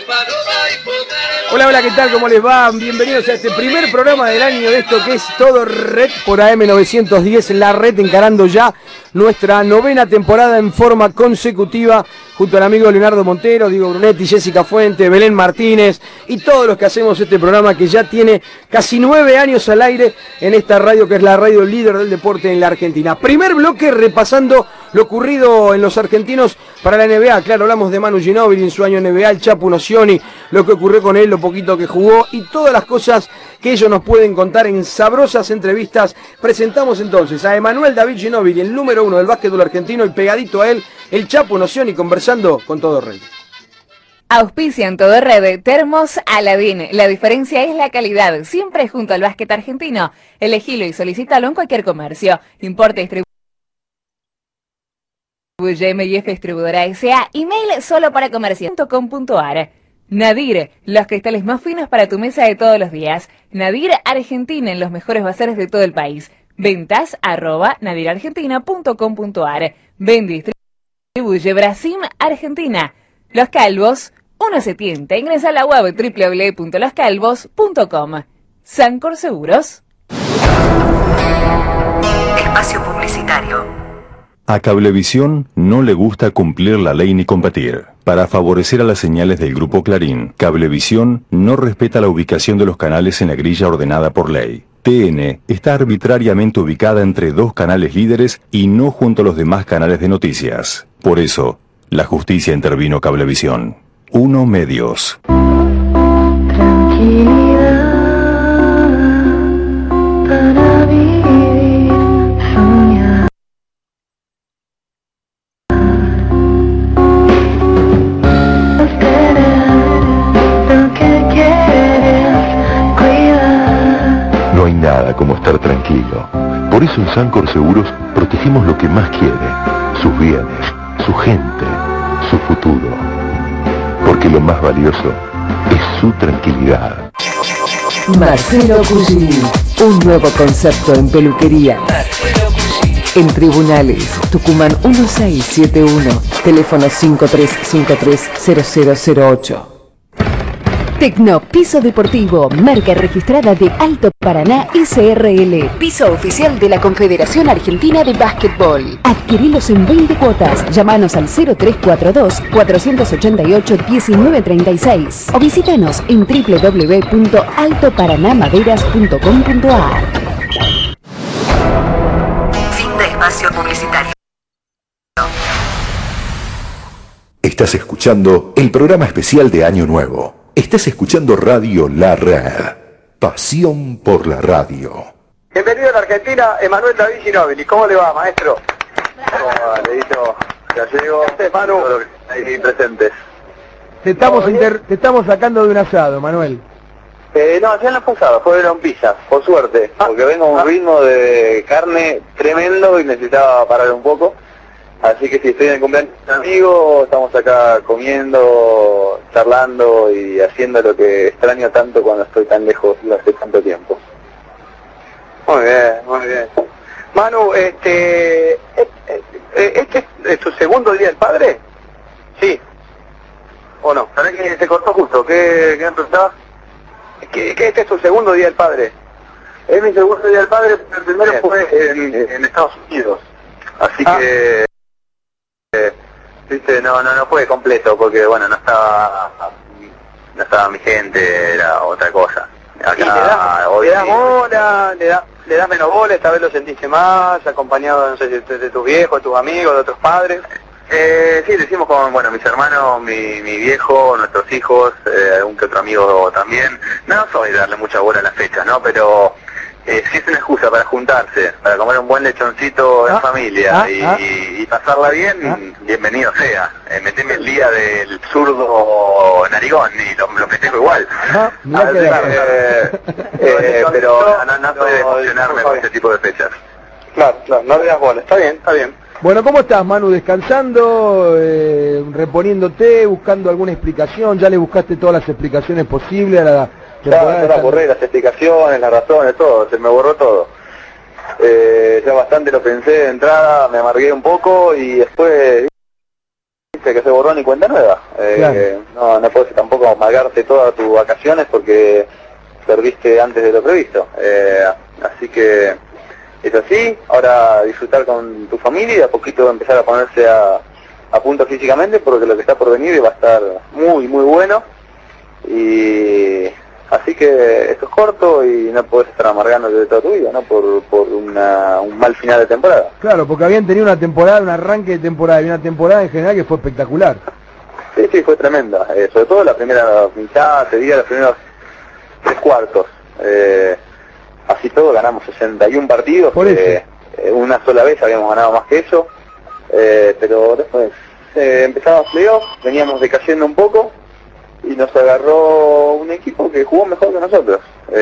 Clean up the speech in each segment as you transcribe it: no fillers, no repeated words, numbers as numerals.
Hola, hola, ¿qué tal? ¿Cómo les va? Bienvenidos a este primer programa del año de esto que es Todo Red por AM910, la red, encarando ya nuestra novena temporada en forma consecutiva, junto al amigo Leonardo Montero, Diego Brunetti, Jessica Fuente, Belén Martínez y todos los que hacemos este programa que ya tiene casi 9 años al aire en esta radio que es la radio líder del deporte en la Argentina. Primer bloque repasando lo ocurrido en los argentinos para la NBA. Claro, hablamos de Manu Ginóbili en su año NBA, el Chapu Nocioni, lo que ocurrió con él, lo poquito que jugó y todas las cosas que ellos nos pueden contar en sabrosas entrevistas. Presentamos entonces a Emanuel David Ginóbili, el número 1 del básquetbol argentino, y pegadito a él, el Chapu Nocioni, conversando con Todo Red. Auspician Todo Red, Termos Aladín. La diferencia es la calidad, siempre junto al básquet argentino. Elegilo y solicítalo en cualquier comercio. Importe, distribuye MF Distribuidora S.A. Email solo para comercio.com.ar. Nadir, los cristales más finos para tu mesa de todos los días. Nadir Argentina, en los mejores bazares de todo el país. Ventas @nadirargentina.com.ar. Vende, distribuye Brasil Argentina. Los Calvos, uno se tienta. Ingresa a la web www.loscalvos.com. Sancor Seguros. Espacio publicitario. A Cablevisión no le gusta cumplir la ley ni competir. Para favorecer a las señales del Grupo Clarín, Cablevisión no respeta la ubicación de los canales en la grilla ordenada por ley. TN está arbitrariamente ubicada entre dos canales líderes y no junto a los demás canales de noticias. Por eso, la justicia intervino Cablevisión. 1 Medios. Tranquilidad para vivir, soñar. Lo que quieres cuidar. No hay nada como estar tranquilo. Por eso en Sancor Seguros protegemos lo que más quiere: sus bienes, su gente, su futuro. Porque lo más valioso es su tranquilidad. Marcelo Cugini, un nuevo concepto en peluquería. En Tribunales, Tucumán 1671, teléfono 5353-0008. Tecno Piso Deportivo, marca registrada de Alto Paraná SRL, piso oficial de la Confederación Argentina de Básquetbol. Adquirilos en 20 cuotas, llámanos al 0342-488-1936 o visítanos en www.altoparanamaderas.com.ar. Fin de espacio publicitario. Estás escuchando el programa especial de Año Nuevo. Estás escuchando Radio La Red. Pasión por la radio. Bienvenido a la Argentina, Emanuel David Ginóbili. ¿Cómo le va, maestro? ¿Cómo va, Leito? Gallego, Manu, ahí presentes. Te estamos sacando de un asado, Manuel. No, ya en los pasados, fueron pizzas, por suerte, porque vengo a un ritmo de carne tremendo y necesitaba parar un poco. Así que si estoy en el cumpleaños de un amigo, estamos acá comiendo, charlando y haciendo lo que extraño tanto cuando estoy tan lejos hace tanto tiempo. Muy bien, muy bien. Manu, ¿este es tu segundo día del padre? Sí. ¿O no? ¿Sabés que se cortó justo? ¿Qué me preguntabas? ¿Que este es tu segundo día del padre? Es mi segundo día del padre, pero el primero fue en Estados Unidos. Así que... viste, no fue completo porque bueno, no estaba mi gente, era otra cosa. Acá, ¿le das bola? ¿Le das menos bola? Esta vez lo sentiste más, acompañado, no sé, de tus viejos, de tus amigos, de otros padres. Sí, lo hicimos con, bueno, mis hermanos, mi viejo, nuestros hijos, algún que otro amigo también. No soy de darle mucha bola a las fechas, ¿no? Pero si es una excusa para juntarse, para comer un buen lechoncito en familia y pasarla bien, bienvenido sea. Meteme el día del zurdo narigón y lo festejo igual. Pero no soy de emocionarme con este tipo de fechas. Claro, no le das bola, está bien. Bueno, ¿cómo estás, Manu? ¿Descansando, reponiéndote, buscando alguna explicación? ¿Ya le buscaste todas las explicaciones posibles a la temporada? Ya borré las explicaciones, las razones, todo, se me borró todo. Ya bastante lo pensé de entrada, me amargué un poco y después viste, hay que hacer borrón y cuenta nueva. Claro. No puedes tampoco amargarte todas tus vacaciones porque perdiste antes de lo previsto. Así que es así, ahora disfrutar con tu familia y a poquito empezar a ponerse a punto físicamente, porque lo que está por venir va a estar muy, muy bueno. Y así que esto es corto y no podés estar amargándote de toda tu vida, ¿no? Por un mal final de temporada. Claro, porque habían tenido una temporada, un arranque de temporada y una temporada en general que fue espectacular. Sí, fue tremenda. Sobre todo la primera mitad, te diría, los primeros 3 cuartos. Así todo ganamos 61 partidos. Por eso. Una sola vez habíamos ganado más que eso. Pero después empezamos playoffs, veníamos decayendo un poco y nos agarró un equipo que jugó mejor que nosotros.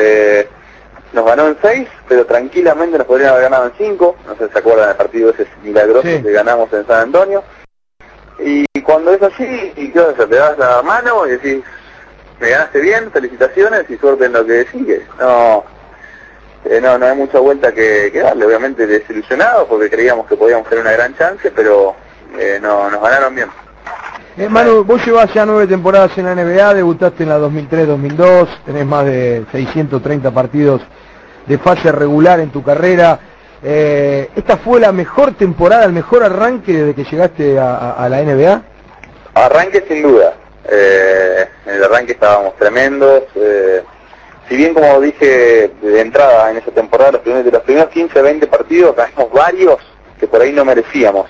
Nos ganó en 6, pero tranquilamente nos podrían haber ganado en 5. No sé si se acuerdan del partido ese milagroso que ganamos en San Antonio. Y cuando es así, y claro, te das la mano y decís, me ganaste bien, felicitaciones y suerte en lo que sigue. No hay mucha vuelta que darle. Obviamente desilusionado porque creíamos que podíamos tener una gran chance, pero nos ganaron bien. Manu, vos llevás ya 9 temporadas en la NBA, debutaste en la 2003-2002, tenés más de 630 partidos de fase regular en tu carrera. ¿Esta fue la mejor temporada, el mejor arranque desde que llegaste a la NBA? Arranque sin duda. En el arranque estábamos tremendos. Si bien, como dije de entrada en esa temporada, de los primeros 15-20 partidos ganamos varios que por ahí no merecíamos.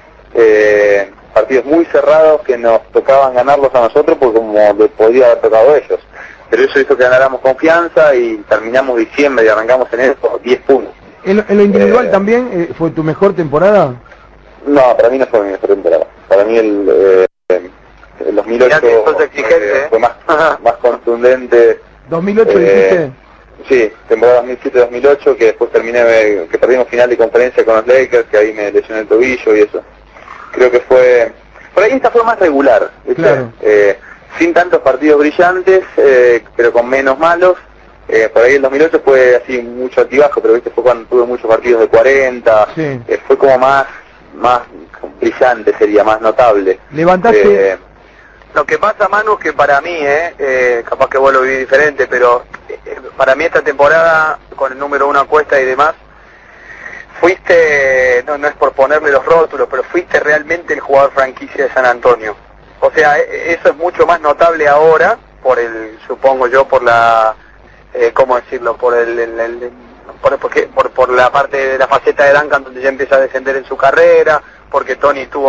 Partidos muy cerrados que nos tocaban ganarlos a nosotros porque como le podía haber tocado a ellos. Pero eso hizo que ganáramos confianza y terminamos diciembre y arrancamos en eso 10 puntos. ¿En lo individual también fue tu mejor temporada? No, para mí no fue mi mejor temporada. Para mí el 2008 fue más contundente. ¿2008 dijiste? Sí, temporada 2007-2008, que después que perdimos final de conferencia con los Lakers, que ahí me lesioné el tobillo y eso. Creo que fue... Por ahí esta fue más regular, ¿viste? Claro. Sin tantos partidos brillantes, pero con menos malos. Por ahí el 2008 fue así mucho altibajo, pero viste, fue cuando tuve muchos partidos de 40, sí. Fue como más brillante, sería más notable. Levantaste... Lo que pasa, Manu, es que para mí, capaz que vos lo vivís diferente, pero para mí esta temporada, con el número 1 a cuesta y demás, fuiste, no es por ponerle los rótulos, pero fuiste realmente el jugador franquicia de San Antonio. O sea, eso es mucho más notable ahora, supongo yo, por la, ¿cómo decirlo? Por la parte de la faceta de Duncan, donde ya empieza a descender en su carrera, porque Tony estuvo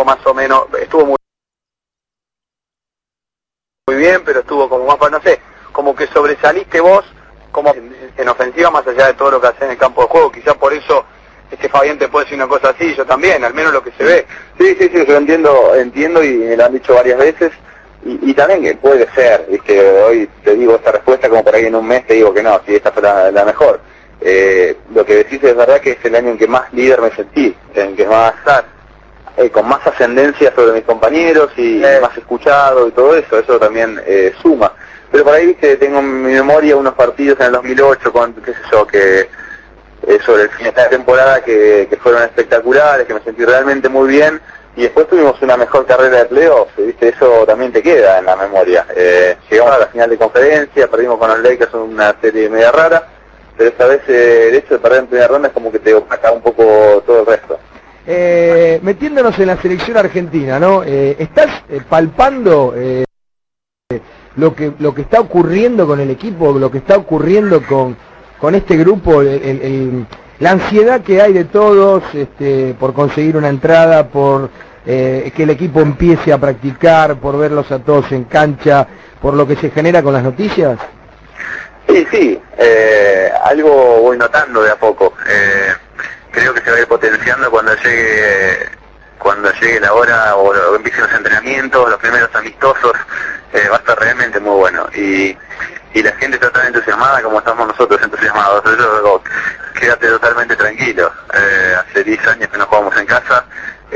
muy bien, pero estuvo como más, no sé, como que sobresaliste vos como en ofensiva más allá de todo lo que haces en el campo de juego. Quizás por eso Fabián te puede decir una cosa así, yo también, al menos lo que se ve. Sí, yo entiendo y me lo han dicho varias veces y también que puede ser, ¿viste? Hoy te digo esta respuesta como por ahí en un mes te digo que no, si esta fue la mejor. Lo que decís es verdad que es el año en que más líder me sentí, en que más con más ascendencia sobre mis compañeros y más escuchado y todo eso también suma. Pero por ahí, viste, tengo en mi memoria unos partidos en el 2008 con, qué sé yo, que sobre el final de la temporada que fueron espectaculares, que me sentí realmente muy bien, y después tuvimos una mejor carrera de playoffs, viste, eso también te queda en la memoria. Llegamos a la final de conferencia, perdimos con los Lakers una serie media rara, pero esta vez el hecho de perder en primera ronda es como que te opaca un poco todo el resto. Metiéndonos en la selección argentina, ¿no? ¿Estás palpando lo que está ocurriendo con el equipo, lo que está ocurriendo con este grupo, la ansiedad que hay de todos por conseguir una entrada, por que el equipo empiece a practicar, por verlos a todos en cancha, por lo que se genera con las noticias? Sí, algo voy notando de a poco. Creo que se va a ir potenciando cuando llegue la hora o empiecen los entrenamientos, los primeros amistosos, va a estar realmente muy bueno. Y la gente está tan entusiasmada como estamos nosotros entusiasmados. Yo quédate totalmente tranquilo. Hace 10 años que no jugamos en casa.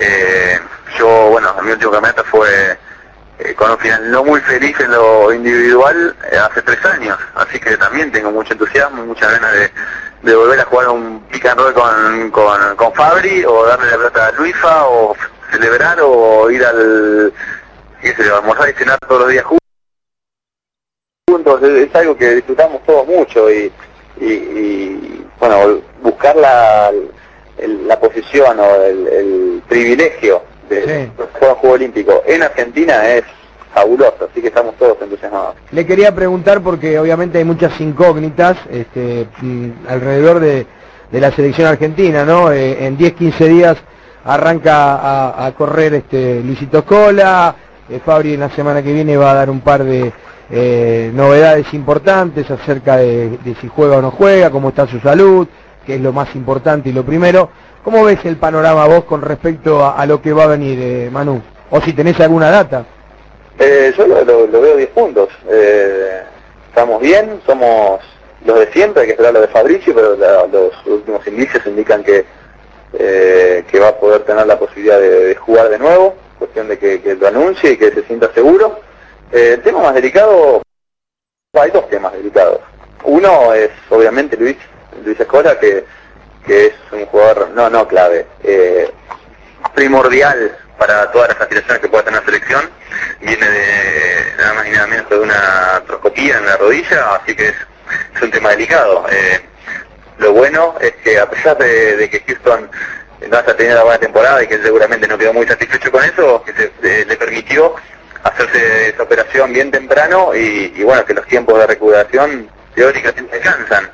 Mi último campeonato fue con un final no muy feliz en lo individual hace 3 años. Así que también tengo mucho entusiasmo y muchas ganas de volver a jugar un pick and roll con Fabri, o darle la pelota a Luifa, o celebrar, o ir qué sé yo, almorzar y cenar todos los días juntos, es algo que disfrutamos todos mucho y bueno, buscar la posición o el privilegio de jugar Juego Olímpico en Argentina es fabuloso, así que estamos todos entusiasmados. Le quería preguntar porque obviamente hay muchas incógnitas alrededor de la selección argentina, ¿no? En 10-15 días arranca a correr Luisito Scola, Fabri en la semana que viene va a dar un par de novedades importantes acerca de si juega o no juega, cómo está su salud, que es lo más importante y lo primero. ¿Cómo ves el panorama vos con respecto a lo que va a venir, Manu? O si tenés alguna data. Yo lo veo 10 puntos. Estamos bien, somos los de siempre, hay que esperar lo de Fabricio, pero los últimos indicios indican que va a poder tener la posibilidad de jugar de nuevo, cuestión de que lo anuncie y que se sienta seguro. El tema más delicado, hay dos temas delicados. Uno es obviamente Luis Scola, que es un jugador no clave, primordial para todas las aspiraciones que pueda tener la selección. Viene de nada más y nada menos de una artroscopía en la rodilla, así que es un tema delicado. Lo bueno es que a pesar de que Houston no haya tenido una buena temporada y que él seguramente no quedó muy satisfecho con eso, que le permitió hacerse esa operación bien temprano y bueno, que los tiempos de recuperación teóricamente alcanzan.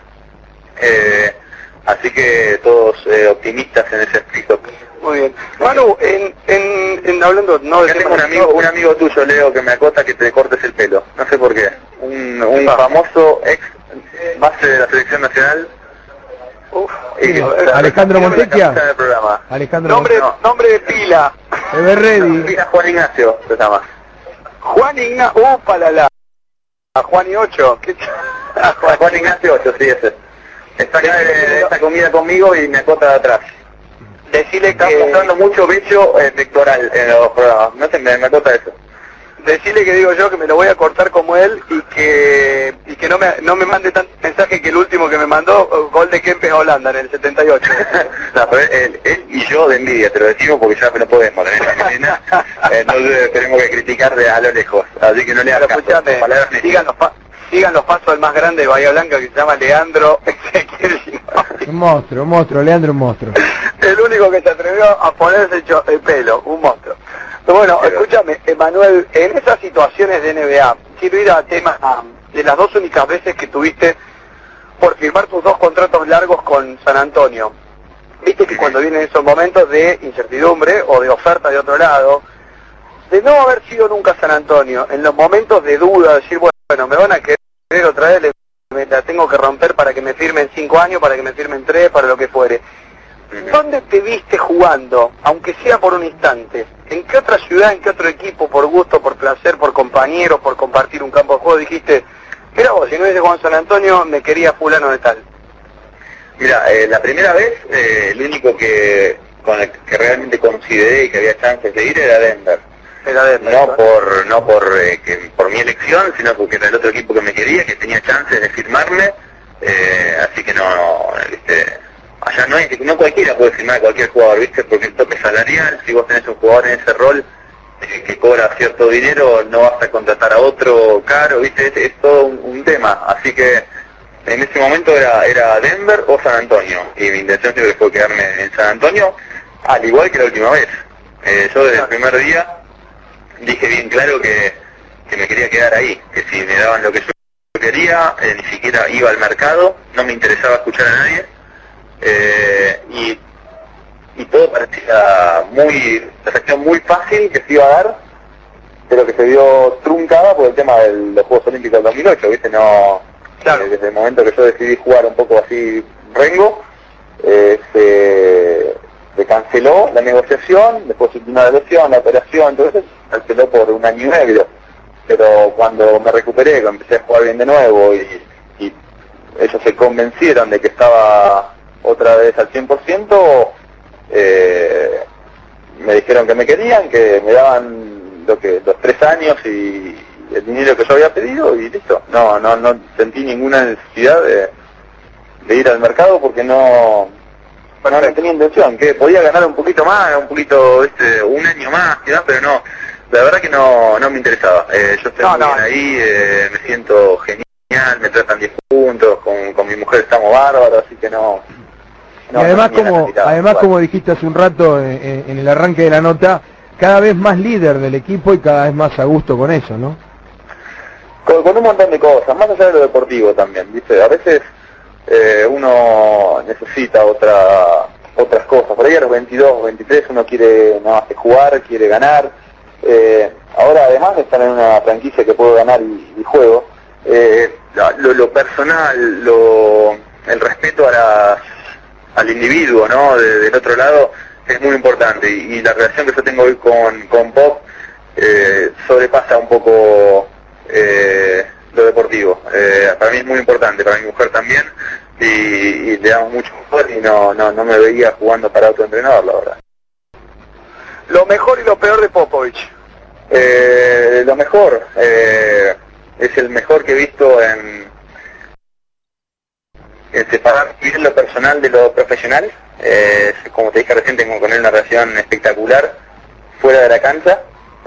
Así que todos optimistas en ese aspecto. Muy bien. Manu, hablando... No, tengo un amigo tuyo, Leo, que me acota que te cortes el pelo. No sé por qué. Un famoso ex base de la selección nacional. Alejandro Montecchia. Nombre de pila. Everready. Juan Ignacio se llama. Juan Ignacio. Juan y 8. Juan Ignacio 8, sí, ese. Está acá de esta comida conmigo y me acota de atrás. Decirle está mostrando mucho bello pectoral en los programas. No sé, me acota eso. Decirle que digo yo que me lo voy a cortar como él y que no me mande tanto mensaje que el último que me mandó, gol de Kempes a Holanda en el 78. No, pero él y yo de envidia, te lo decimos porque ya no podemos tener esa cadena. Entonces tenemos que criticar a lo lejos. Así que no le hagas caso. Sigan los pasos del más grande de Bahía Blanca, que se llama Leandro Ezequiel Ginóbili. Un monstruo, Leandro, un monstruo. El único que se atrevió a ponerse el pelo, un monstruo. Pero bueno, escúchame, Emanuel, en esas situaciones de NBA, quiero ir al tema de las dos únicas veces que tuviste por firmar tus dos contratos largos con San Antonio. Viste que cuando vienen esos momentos de incertidumbre o de oferta de otro lado, de no haber sido nunca San Antonio, en los momentos de duda, decir, bueno, me van a querer otra vez, me la tengo que romper para que me firmen 5 años, para que me firmen 3, para lo que fuere. ¿Dónde te viste jugando, aunque sea por un instante? ¿En qué otra ciudad, en qué otro equipo, por gusto, por placer, por compañeros, por compartir un campo de juego, dijiste, mira vos, si no hubiese jugado en San Antonio, me quería fulano de tal? Mira, la primera vez, el único con el que realmente consideré y que había chances de ir era Denver. No por mi elección, sino porque era el otro equipo que me quería, que tenía chances de firmarme, así que allá no cualquiera puede firmar a cualquier jugador, ¿viste? Porque el tope salarial, si vos tenés un jugador en ese rol que cobra cierto dinero, no vas a contratar a otro caro, ¿viste? Es todo un tema, así que en ese momento era Denver o San Antonio, y mi intención siempre fue quedarme en San Antonio, al igual que la última vez. Yo desde el primer día dije bien claro que me quería quedar ahí, que si me daban lo que yo quería, ni siquiera iba al mercado, no me interesaba escuchar a nadie, y todo parecía la gestión muy fácil que se iba a dar, pero que se vio truncada por el tema de los Juegos Olímpicos del 2008, ¿viste? Claro. Desde el momento que yo decidí jugar un poco así rengo, se canceló la negociación, después de una lesión, la operación, entonces se canceló por 1 año y medio. Pero cuando me recuperé, cuando empecé a jugar bien de nuevo y ellos se convencieron de que estaba otra vez al 100%, me dijeron que me querían, que me daban los 3 años y el dinero que yo había pedido y listo. No sentí ninguna necesidad de ir al mercado porque no tenía intención, que podía ganar un poquito más, un año más, pero La verdad que no me interesaba. Yo estoy muy bien ahí, me siento genial, me tratan 10 puntos, con mi mujer estamos bárbaros, así que no. Y además como dijiste hace un rato en el arranque de la nota, cada vez más líder del equipo y cada vez más a gusto con eso, ¿no? Con un montón de cosas, más allá de lo deportivo también, ¿viste? A veces uno necesita otras cosas. Por ahí a los 22, 23 uno quiere nada más que jugar, quiere ganar. Ahora además de estar en una franquicia que puedo ganar y juego, lo personal, el respeto al individuo, ¿no? Del otro lado es muy importante y la relación que yo tengo hoy con Pop sobrepasa un poco lo deportivo. Para mí es muy importante, para mi mujer también, y le damos mucho mejor y no me veía jugando para otro entrenador, la verdad. Lo mejor y lo peor de Popovich. Lo mejor es el mejor que he visto en separar bien lo personal de lo profesional. Como te dije recién, tengo con él una relación espectacular fuera de la cancha,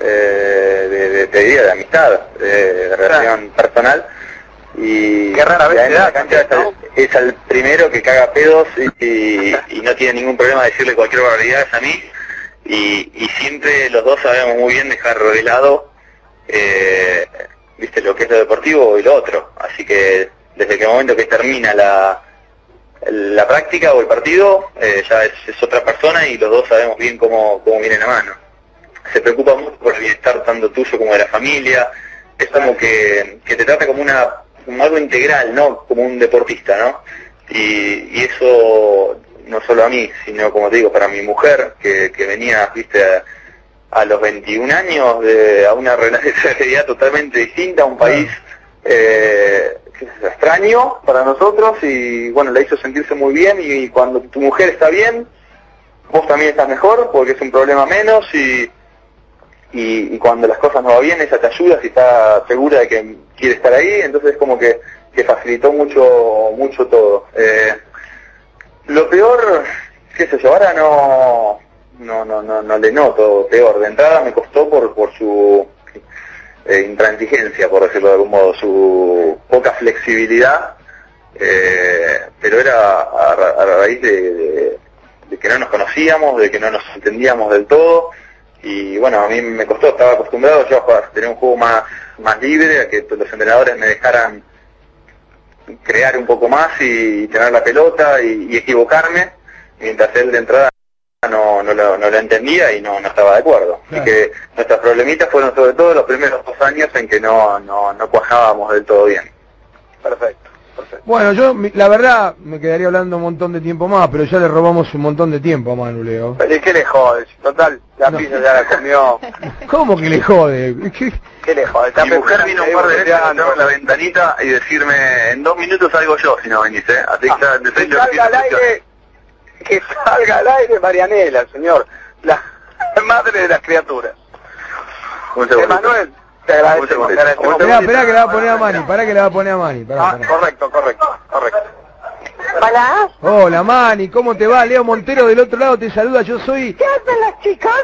de amistad, de relación personal. Y qué rara vez en la cancha es el primero que caga pedos y no tiene ningún problema de decirle cualquier barbaridad a mí. Y siempre los dos sabemos muy bien dejar de lado viste, lo que es lo deportivo y lo otro. Así que desde que el momento que termina la práctica o el partido, ya es otra persona y los dos sabemos bien cómo viene la mano. Se preocupa mucho por el bienestar tanto tuyo como de la familia. Es como que te trata como algo integral, ¿no? Como un deportista, ¿no? Y eso no solo a mí, sino como te digo, para mi mujer, que venía, viste, a los 21 años a una realidad totalmente distinta, a un país extraño para nosotros, y bueno, la hizo sentirse muy bien, y cuando tu mujer está bien, vos también estás mejor, porque es un problema menos, y cuando las cosas no van bien, ella te ayuda si está segura de que quiere estar ahí, entonces como que facilitó mucho todo. Lo peor, qué sé yo, ahora no le noto peor. De entrada me costó por su intransigencia, por decirlo de algún modo, su poca flexibilidad, pero era a raíz de que no nos conocíamos, de que no nos entendíamos del todo, y bueno, a mí me costó, estaba acostumbrado yo a tener un juego más libre, a que los entrenadores me dejaran crear un poco más y tener la pelota y equivocarme, mientras él de entrada no lo entendía y no estaba de acuerdo. Claro. Así que nuestras problemitas fueron sobre todo los primeros 2 años en que no cuajábamos del todo bien. Perfecto. Bueno, yo la verdad me quedaría hablando un montón de tiempo más, pero ya le robamos un montón de tiempo a Manu, Leo. ¿Pero y qué le jode? Total, la pizza ya la comió. ¿Cómo que le jode? ¿Qué le jode? Mi mujer vino un par de veces a abrir la ventanita y decirme, en 2 minutos salgo yo si no venís, ¿eh? Así que salga al aire Marianela, señor, la madre de las criaturas. Manuel, te agradecemos. Esperá que le va a poner a Mani, pará que le va a poner a Mani. Correcto. Hola. Hola Mani, ¿cómo te va? Leo Montero del otro lado te saluda, yo soy... ¿Qué hacen las chicas?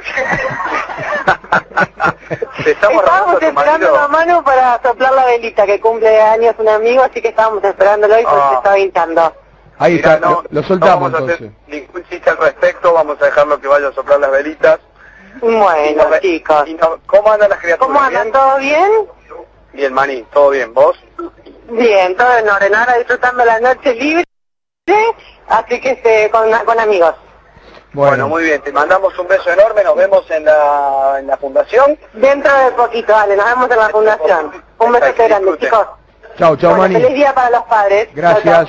Estábamos esperando una mano para soplar la velita, que cumple años un amigo, así que estábamos esperándolo y pues se estaba hinchando. Ahí está, lo soltamos no vamos entonces. A hacer ningún chiste al respecto, vamos a dejarlo que vaya a soplar las velitas. Bueno, chicos. ¿Cómo andan las criaturas? ¿Cómo andan? ¿Todo bien? Bien, Mani, ¿todo bien? ¿Vos? Bien, todo en orden. Ahora disfrutando la noche libre, así que con amigos. Bueno, muy bien, te mandamos un beso enorme, nos vemos en la fundación. Dentro de poquito, vale, nos vemos en la fundación. Un beso grande, chicos. Chau, Mani. Feliz día para los padres. Gracias.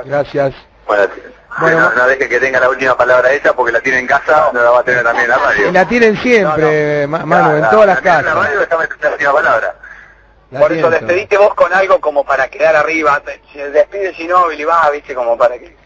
Bueno, no deje que tenga la última palabra ella porque la tiene en casa, no la va a tener también en la radio. Y la tienen siempre, Manu, en todas las casas. En la radio déjame la última palabra. Por eso despedite vos con algo como para quedar arriba. Si despide Ginóbili, va, viste, como para que...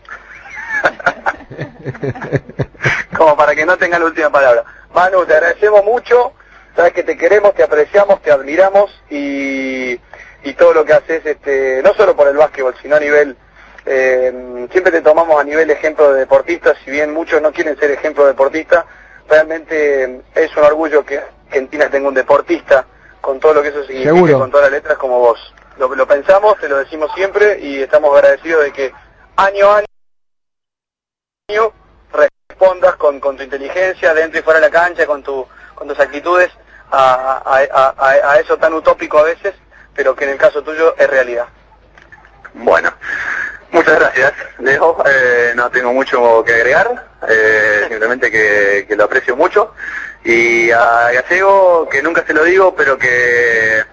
como para que no tenga la última palabra. Manu, te agradecemos mucho, sabes que te queremos, te apreciamos, te admiramos y todo lo que haces, no solo por el básquetbol, sino a nivel, siempre te tomamos a nivel ejemplo de deportista, si bien muchos no quieren ser ejemplo de deportista, realmente es un orgullo que Argentina tenga un deportista con todo lo que eso significa, Seguro. con todas las letras como vos. Lo pensamos, te lo decimos siempre y estamos agradecidos de que año a año respondas con tu inteligencia dentro y fuera de la cancha, con tus actitudes a eso tan utópico a veces, pero que en el caso tuyo es realidad. Bueno, muchas gracias, Leo. No tengo mucho que agregar, simplemente que lo aprecio mucho. Y a Gallego, que nunca se lo digo, pero que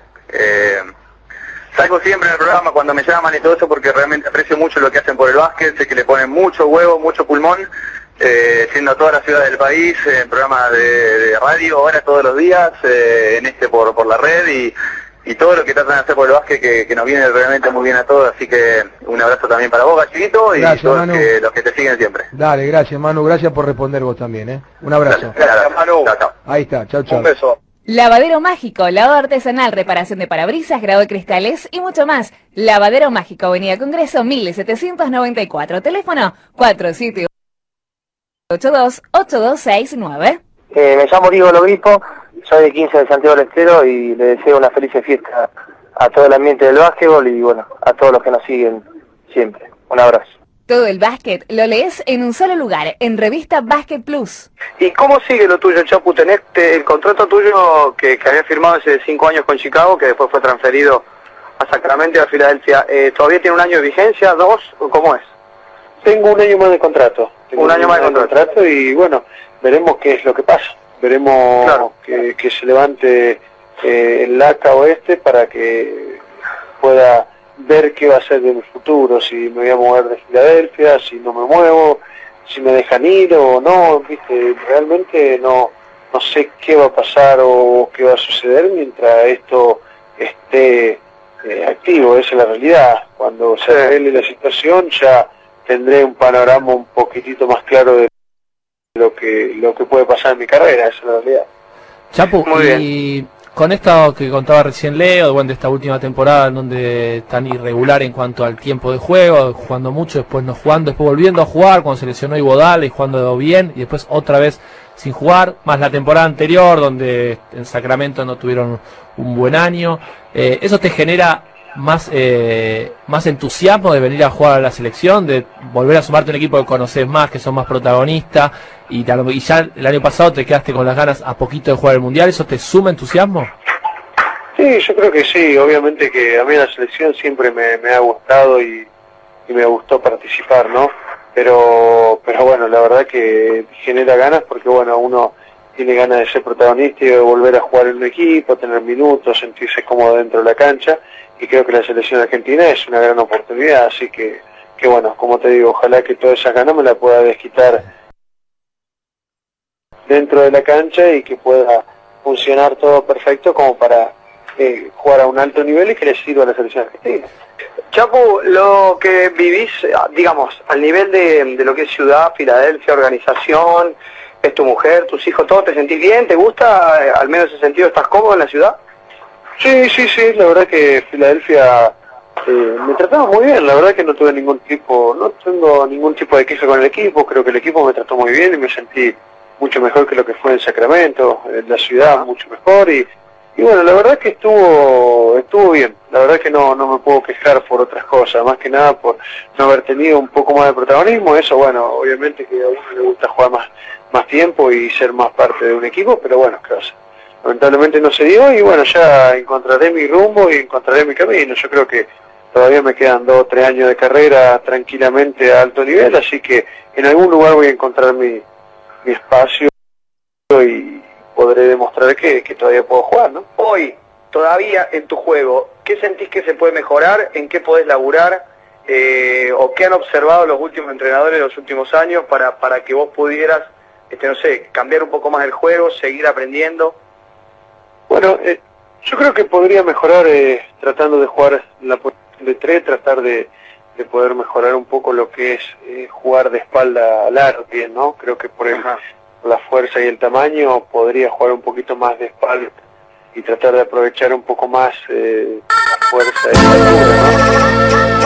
salgo siempre en el programa cuando me llaman y todo eso, porque realmente aprecio mucho lo que hacen por el básquet, sé que le ponen mucho huevo, mucho pulmón, siendo todas las ciudades del país, en programas de radio, ahora todos los días, en por la red y todo lo que tratan de hacer por el básquet, que nos viene realmente muy bien a todos, así que un abrazo también para vos, Galleguito, y Gracias, todos Manu. los que te siguen siempre. Dale, gracias, Manu. Gracias por responder vos también, ¿eh? Un abrazo. Gracias, Manu. Chao, chao. Ahí está, chau, chau. Un beso. Lavadero Mágico, lavado artesanal, reparación de parabrisas, grado de cristales y mucho más. Lavadero Mágico, Avenida Congreso 1794, teléfono 4782-8269. Me llamo Rigo Logripo, soy de 15 de Santiago del Estero y le deseo una feliz fiesta a todo el ambiente del básquetbol y bueno, a todos los que nos siguen siempre. Un abrazo. Todo el básquet lo lees en un solo lugar, en revista Básquet Plus. ¿Y cómo sigue lo tuyo, Chapu? ¿Tenés el contrato tuyo que había firmado hace 5 años con Chicago, que después fue transferido a Sacramento y a Filadelfia? ¿Todavía tiene un año de vigencia, 2? ¿Cómo es? Tengo un año más de contrato. Un año más de contrato y bueno, veremos qué es lo que pasa. Veremos Claro. que se levante el LACA oeste para que pueda ver qué va a ser de mi futuro, si me voy a mover de Filadelfia, si no me muevo, si me dejan ir o no, viste, realmente no sé qué va a pasar o qué va a suceder mientras esto esté activo, esa es la realidad. Cuando se arregle la situación ya tendré un panorama un poquitito más claro de lo que puede pasar en mi carrera, esa es la realidad. Chapu, Muy y con esto que contaba recién Leo, bueno, de esta última temporada en donde tan irregular en cuanto al tiempo de juego, jugando mucho, después no jugando, después volviendo a jugar cuando se lesionó Iguodala y jugando bien, y después otra vez sin jugar, más la temporada anterior donde en Sacramento no tuvieron un buen año, ¿eso te genera más entusiasmo de venir a jugar a la selección, de volver a sumarte a un equipo que conoces más, que son más protagonistas, y ya el año pasado te quedaste con las ganas a poquito de jugar el Mundial? ¿Eso te suma entusiasmo? Sí, yo creo que sí, obviamente que a mí la selección siempre me ha gustado y me gustó participar, ¿no? Pero bueno, la verdad que genera ganas porque bueno, uno tiene ganas de ser protagonista y de volver a jugar en un equipo, tener minutos, sentirse cómodo dentro de la cancha, y creo que la selección argentina es una gran oportunidad, así que bueno, como te digo, ojalá que todas esas ganas me la pueda desquitar dentro de la cancha y que pueda funcionar todo perfecto como para jugar a un alto nivel y que le sirva a la selección argentina. Chapu, lo que vivís, digamos, al nivel de lo que es ciudad, Filadelfia, organización, es tu mujer, tus hijos, todo, ¿te sentís bien? ¿Te gusta? Al menos en ese sentido, ¿estás cómodo en la ciudad? Sí, la verdad que Filadelfia me trataba muy bien, la verdad que no tengo ningún tipo de queja con el equipo, creo que el equipo me trató muy bien y me sentí mucho mejor que lo que fue en Sacramento, en la ciudad mucho mejor y bueno, la verdad que estuvo bien, la verdad que no me puedo quejar por otras cosas, más que nada por no haber tenido un poco más de protagonismo, eso bueno, obviamente que a uno le gusta jugar más tiempo y ser más parte de un equipo, pero bueno, ¿qué pasa? Lamentablemente no se dio y bueno, ya encontraré mi rumbo y encontraré mi camino. Yo creo que todavía me quedan 2 o 3 años de carrera tranquilamente a alto nivel, así que en algún lugar voy a encontrar mi espacio y podré demostrar que todavía puedo jugar, ¿no? Hoy, todavía en tu juego, ¿qué sentís que se puede mejorar? ¿En qué podés laburar? ¿O qué han observado los últimos entrenadores de los últimos años para que vos pudieras, no sé, cambiar un poco más el juego, seguir aprendiendo? Bueno, yo creo que podría mejorar tratando de jugar la posición de 3, tratar de poder mejorar un poco lo que es jugar de espalda al aro, bien, ¿no? Creo que por la fuerza y el tamaño podría jugar un poquito más de espalda y tratar de aprovechar un poco más la fuerza y la altura, ¿no?